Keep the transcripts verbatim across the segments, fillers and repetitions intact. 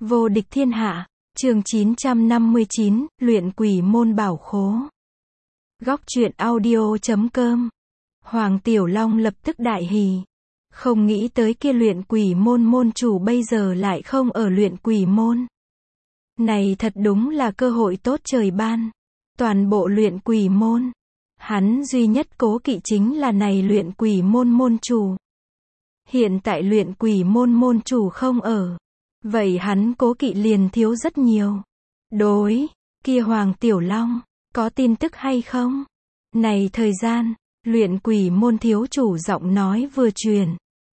Vô địch thiên hạ, chương chín trăm năm mươi chín, luyện quỷ môn bảo khố. Góc truyện audio chấm com. Hoàng Tiểu Long lập tức đại hỉ. Không nghĩ tới kia luyện quỷ môn môn chủ bây giờ lại không ở luyện quỷ môn. Này thật đúng là cơ hội tốt trời ban. Toàn bộ luyện quỷ môn, hắn duy nhất cố kỵ chính là này luyện quỷ môn môn chủ. Hiện tại luyện quỷ môn môn chủ không ở. Vậy hắn cố kỵ liền thiếu rất nhiều. Đối, kia Hoàng Tiểu Long, có tin tức hay không? Này thời gian, luyện quỷ môn thiếu chủ giọng nói vừa truyền.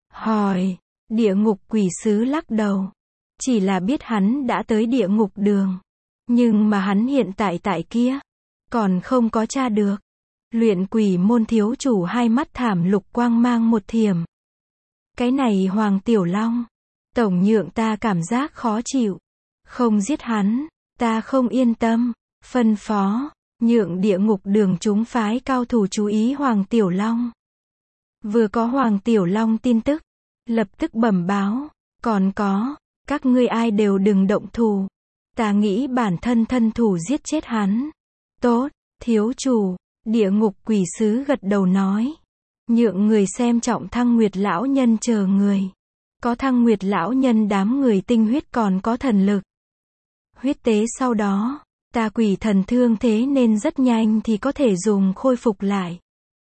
Hỏi, địa ngục quỷ sứ lắc đầu. Chỉ là biết hắn đã tới địa ngục đường. Nhưng mà hắn hiện tại tại kia, còn không có tra được. Luyện quỷ môn thiếu chủ hai mắt thảm lục quang mang một thiểm. Cái này Hoàng Tiểu Long, tổng nhượng ta cảm giác khó chịu. Không giết hắn, ta không yên tâm. Phân phó, nhượng địa ngục đường chúng phái cao thủ chú ý Hoàng Tiểu Long. Vừa có Hoàng Tiểu Long tin tức, lập tức bẩm báo. Còn có, các ngươi ai đều đừng động thủ. Ta nghĩ bản thân thân thủ giết chết hắn. Tốt, thiếu chủ, địa ngục quỷ sứ gật đầu nói. Nhượng người xem trọng Thăng Nguyệt lão nhân chờ người. Có Thăng Nguyệt lão nhân đám người tinh huyết còn có thần lực. Huyết tế sau đó, ta quỷ thần thương thế nên rất nhanh thì có thể dùng khôi phục lại.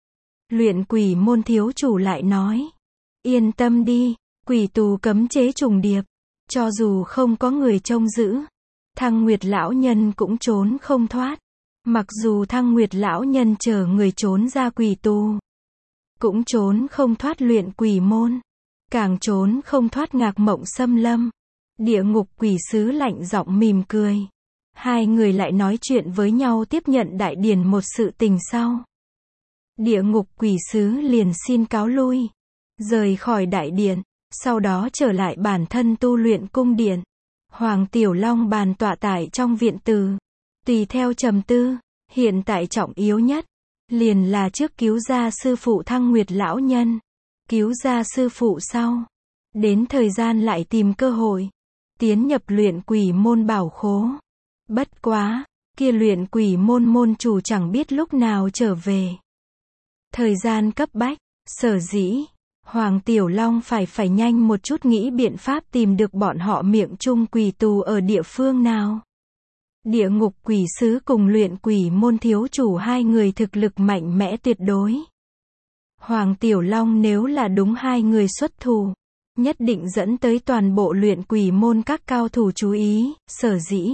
Luyện quỷ môn thiếu chủ lại nói. Yên tâm đi, quỷ tù cấm chế trùng điệp. Cho dù không có người trông giữ, Thăng Nguyệt lão nhân cũng trốn không thoát. Mặc dù Thăng Nguyệt lão nhân chờ người trốn ra quỷ tù, cũng trốn không thoát luyện quỷ môn. Càng trốn không thoát Ngạc Mộng xâm lâm. Địa ngục quỷ sứ lạnh giọng mỉm cười. Hai người lại nói chuyện với nhau tiếp nhận đại điển một sự tình sau. Địa ngục quỷ sứ liền xin cáo lui. Rời khỏi đại điện. Sau đó trở lại bản thân tu luyện cung điện. Hoàng Tiểu Long bàn tọa tại trong viện từ. Tùy theo trầm tư. Hiện tại trọng yếu nhất, liền là trước cứu ra sư phụ Thăng Nguyệt lão nhân. Cứu ra sư phụ sau. Đến thời gian lại tìm cơ hội. Tiến nhập luyện quỷ môn bảo khố. Bất quá, kia luyện quỷ môn môn chủ chẳng biết lúc nào trở về. Thời gian cấp bách, sở dĩ, Hoàng Tiểu Long phải phải nhanh một chút nghĩ biện pháp tìm được bọn họ miệng chung quỷ tù ở địa phương nào. Địa ngục quỷ sứ cùng luyện quỷ môn thiếu chủ hai người thực lực mạnh mẽ tuyệt đối. Hoàng Tiểu Long nếu là đúng hai người xuất thủ, nhất định dẫn tới toàn bộ luyện quỷ môn các cao thủ chú ý, sở dĩ.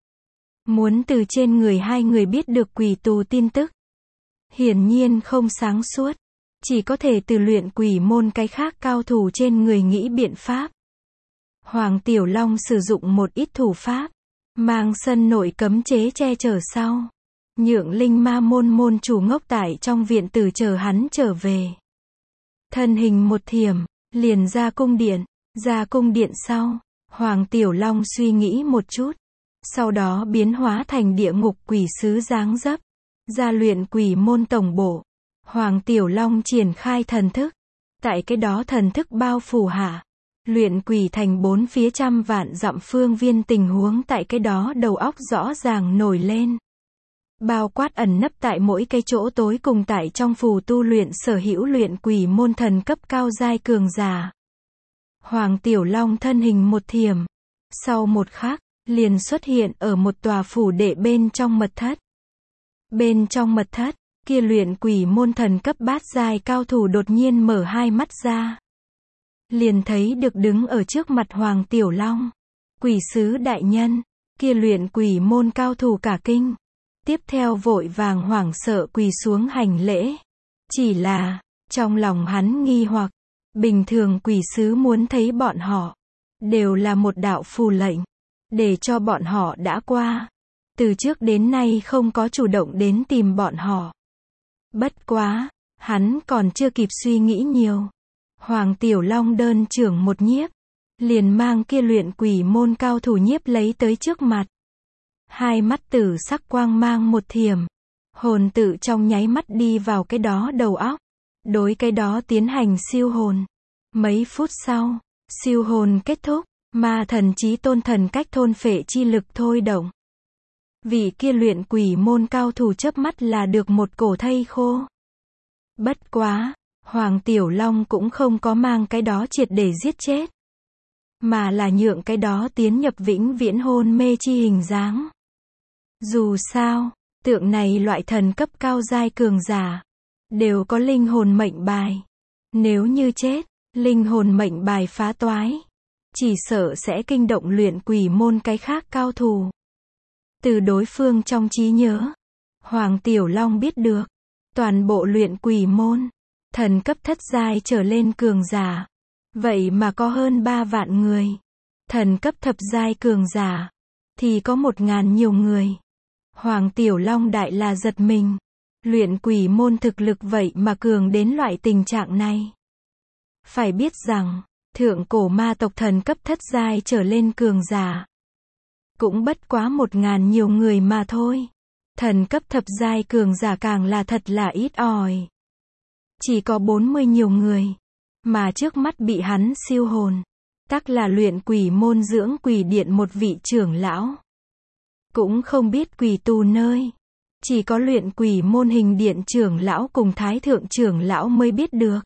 Muốn từ trên người hai người biết được quỷ tù tin tức. Hiển nhiên không sáng suốt. Chỉ có thể từ luyện quỷ môn cái khác cao thủ trên người nghĩ biện pháp. Hoàng Tiểu Long sử dụng một ít thủ pháp. Mang sân nội cấm chế che chở sau. Nhượng linh ma môn môn chủ ngốc tại trong viện tử chờ hắn trở về. Thân hình một thiểm, liền ra cung điện. Ra cung điện sau, Hoàng Tiểu Long suy nghĩ một chút. Sau đó biến hóa thành địa ngục quỷ sứ dáng dấp. Ra luyện quỷ môn tổng bộ. Hoàng Tiểu Long triển khai thần thức. Tại cái đó thần thức bao phủ hạ. Luyện quỷ thành bốn phía trăm vạn dặm phương viên tình huống tại cái đó đầu óc rõ ràng nổi lên. Bao quát ẩn nấp tại mỗi cái chỗ tối cùng tại trong phù tu luyện sở hữu luyện quỷ môn thần cấp cao giai cường giả. Hoàng Tiểu Long thân hình một thiểm. Sau một khắc, liền xuất hiện ở một tòa phủ đệ bên trong mật thất. Bên trong mật thất, kia luyện quỷ môn thần cấp bát giai cao thủ đột nhiên mở hai mắt ra. Liền thấy được đứng ở trước mặt Hoàng Tiểu Long. Quỷ sứ đại nhân, kia luyện quỷ môn cao thủ cả kinh. Tiếp theo vội vàng hoảng sợ quỳ xuống hành lễ. Chỉ là, trong lòng hắn nghi hoặc, bình thường quỷ sứ muốn thấy bọn họ, đều là một đạo phù lệnh, để cho bọn họ đã qua. Từ trước đến nay không có chủ động đến tìm bọn họ. Bất quá, hắn còn chưa kịp suy nghĩ nhiều. Hoàng Tiểu Long đơn trưởng một nhiếp, liền mang kia luyện quỷ môn cao thủ nhiếp lấy tới trước mặt. Hai mắt tử sắc quang mang một thiểm. Hồn tự trong nháy mắt đi vào cái đó đầu óc. Đối cái đó tiến hành siêu hồn. Mấy phút sau, siêu hồn kết thúc, Ma thần chí tôn thần cách thôn phệ chi lực thôi động. Vị kia luyện quỷ môn cao thủ chớp mắt là được một cổ thây khô. Bất quá, Hoàng Tiểu Long cũng không có mang cái đó triệt để giết chết, mà là nhượng cái đó tiến nhập vĩnh viễn hôn mê chi hình dáng. Dù sao, tượng này loại thần cấp cao giai cường giả, đều có linh hồn mệnh bài. Nếu như chết, linh hồn mệnh bài phá toái, chỉ sợ sẽ kinh động luyện quỷ môn cái khác cao thủ. Từ đối phương trong trí nhớ, Hoàng Tiểu Long biết được, toàn bộ luyện quỷ môn, thần cấp thất giai trở lên cường giả, vậy mà có hơn ba vạn người. Thần cấp thập giai cường giả, thì có một ngàn nhiều người. Hoàng Tiểu Long đại là giật mình. Luyện quỷ môn thực lực vậy mà cường đến loại tình trạng này. Phải biết rằng, thượng cổ ma tộc thần cấp thất giai trở lên cường giả, cũng bất quá một ngàn nhiều người mà thôi. Thần cấp thập giai cường giả càng là thật là ít ỏi. Chỉ có bốn mươi nhiều người, mà trước mắt bị hắn siêu hồn, tắc là luyện quỷ môn dưỡng quỷ điện một vị trưởng lão. Cũng không biết quỷ tù nơi. Chỉ có luyện quỷ môn hình điện trưởng lão cùng thái thượng trưởng lão mới biết được.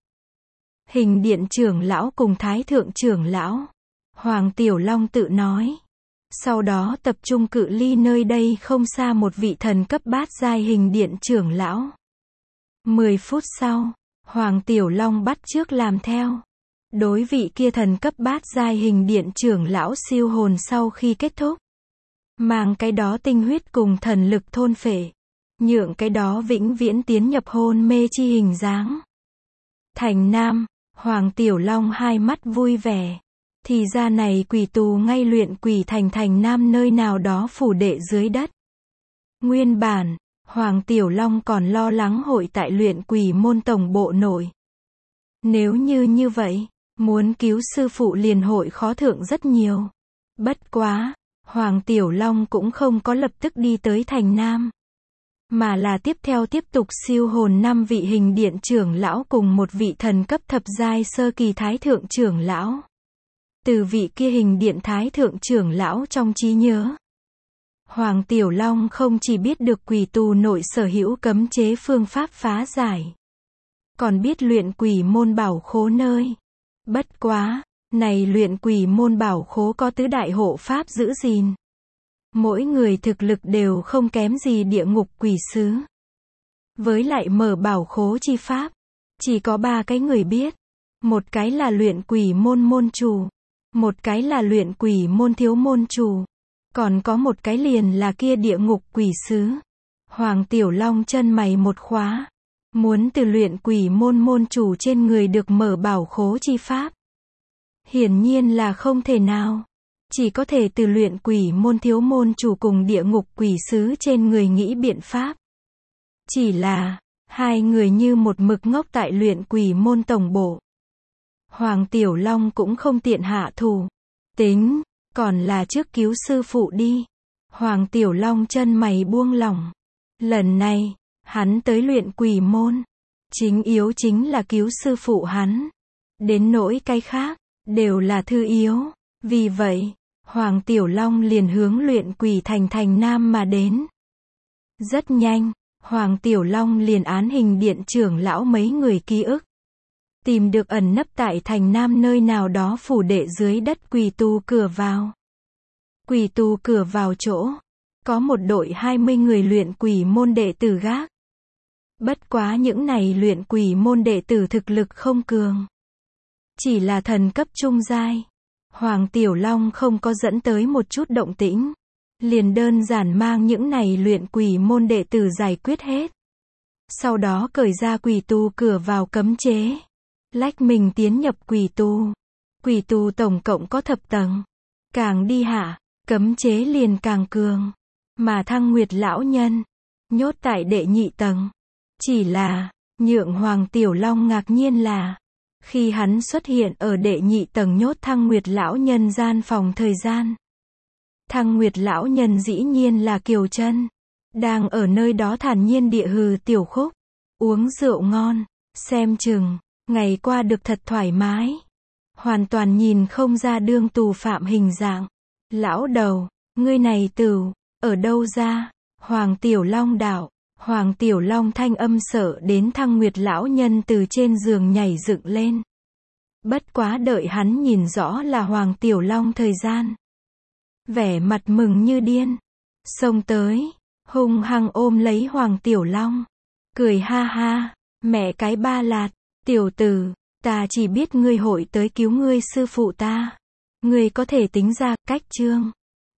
Hình điện trưởng lão cùng thái thượng trưởng lão, Hoàng Tiểu Long tự nói. Sau đó tập trung cự ly nơi đây không xa một vị thần cấp bát giai hình điện trưởng lão. Mười phút sau, Hoàng Tiểu Long bắt chước làm theo. Đối vị kia thần cấp bát giai hình điện trưởng lão siêu hồn sau khi kết thúc, mang cái đó tinh huyết cùng thần lực thôn phệ, nhượng cái đó vĩnh viễn tiến nhập hôn mê chi hình dáng. Thành Nam, Hoàng Tiểu Long hai mắt vui vẻ. Thì ra này quỷ tù ngay luyện quỷ thành Thành Nam nơi nào đó phủ đệ dưới đất. Nguyên bản, Hoàng Tiểu Long còn lo lắng hội tại luyện quỷ môn tổng bộ nội. Nếu như như vậy, muốn cứu sư phụ liền hội khó thượng rất nhiều. Bất quá, Hoàng Tiểu Long cũng không có lập tức đi tới Thành Nam, mà là tiếp theo tiếp tục siêu hồn năm vị hình điện trưởng lão cùng một vị thần cấp thập giai sơ kỳ thái thượng trưởng lão. Từ vị kia hình điện thái thượng trưởng lão trong trí nhớ, Hoàng Tiểu Long không chỉ biết được quỷ tù nội sở hữu cấm chế phương pháp phá giải, còn biết luyện quỷ môn bảo khố nơi. Bất quá, này luyện quỷ môn bảo khố có tứ đại hộ pháp giữ gìn. Mỗi người thực lực đều không kém gì địa ngục quỷ sứ. Với lại mở bảo khố chi pháp, chỉ có ba cái người biết. Một cái là luyện quỷ môn môn chủ, một cái là luyện quỷ môn thiếu môn chủ, còn có một cái liền là kia địa ngục quỷ sứ. Hoàng Tiểu Long chân mày một khóa, muốn từ luyện quỷ môn môn chủ trên người được mở bảo khố chi pháp. Hiển nhiên là không thể nào. Chỉ có thể từ luyện quỷ môn thiếu môn chủ cùng địa ngục quỷ sứ trên người nghĩ biện pháp. Chỉ là, hai người như một mực ngốc tại luyện quỷ môn tổng bộ. Hoàng Tiểu Long cũng không tiện hạ thủ. Tính, còn là trước cứu sư phụ đi. Hoàng Tiểu Long chân mày buông lỏng. Lần này, hắn tới luyện quỷ môn. Chính yếu chính là cứu sư phụ hắn. Đến nỗi cái khác, đều là thư yếu. Vì vậy, Hoàng Tiểu Long liền hướng luyện quỷ thành Thành Nam mà đến. Rất nhanh, Hoàng Tiểu Long liền án hình điện trưởng lão mấy người ký ức. Tìm được ẩn nấp tại Thành Nam nơi nào đó phủ đệ dưới đất quỷ tù cửa vào. Quỷ tù cửa vào chỗ, có một đội hai mươi người luyện quỷ môn đệ tử gác. Bất quá những này luyện quỷ môn đệ tử thực lực không cường. Chỉ là thần cấp trung giai. Hoàng Tiểu Long không có dẫn tới một chút động tĩnh. Liền đơn giản mang những này luyện quỷ môn đệ tử giải quyết hết. Sau đó cởi ra quỷ tù cửa vào cấm chế. Lách mình tiến nhập quỷ tù. Quỷ tù tổng cộng có thập tầng. Càng đi hạ, cấm chế liền càng cường. Mà Thăng Nguyệt lão nhân, nhốt tại đệ nhị tầng. Chỉ là, nhượng Hoàng Tiểu Long ngạc nhiên là, khi hắn xuất hiện ở đệ nhị tầng nhốt Thăng Nguyệt lão nhân gian phòng thời gian. Thăng Nguyệt lão nhân dĩ nhiên là Kiều Chân, đang ở nơi đó thản nhiên địa hừ tiểu khúc, uống rượu ngon, xem chừng, ngày qua được thật thoải mái. hoàn toàn nhìn không ra đương tù phạm hình dạng. Lão đầu, ngươi này tửu, ở đâu ra? Hoàng Tiểu Long đạo. Hoàng Tiểu Long thanh âm sợ đến Thăng Nguyệt lão nhân từ trên giường nhảy dựng lên. Bất quá đợi hắn nhìn rõ là Hoàng Tiểu Long thời gian. Vẻ mặt mừng như điên. Xông tới, hung hăng ôm lấy Hoàng Tiểu Long. Cười ha ha, mẹ cái ba lạt, tiểu tử, ta chỉ biết ngươi hội tới cứu ngươi sư phụ ta. Ngươi có thể tính ra cách chương.